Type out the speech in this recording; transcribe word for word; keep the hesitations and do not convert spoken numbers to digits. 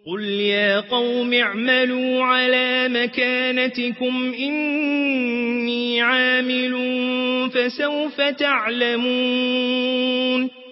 قل يا قوم اعملوا على مكانتكم إني عامل فسوف تعلمون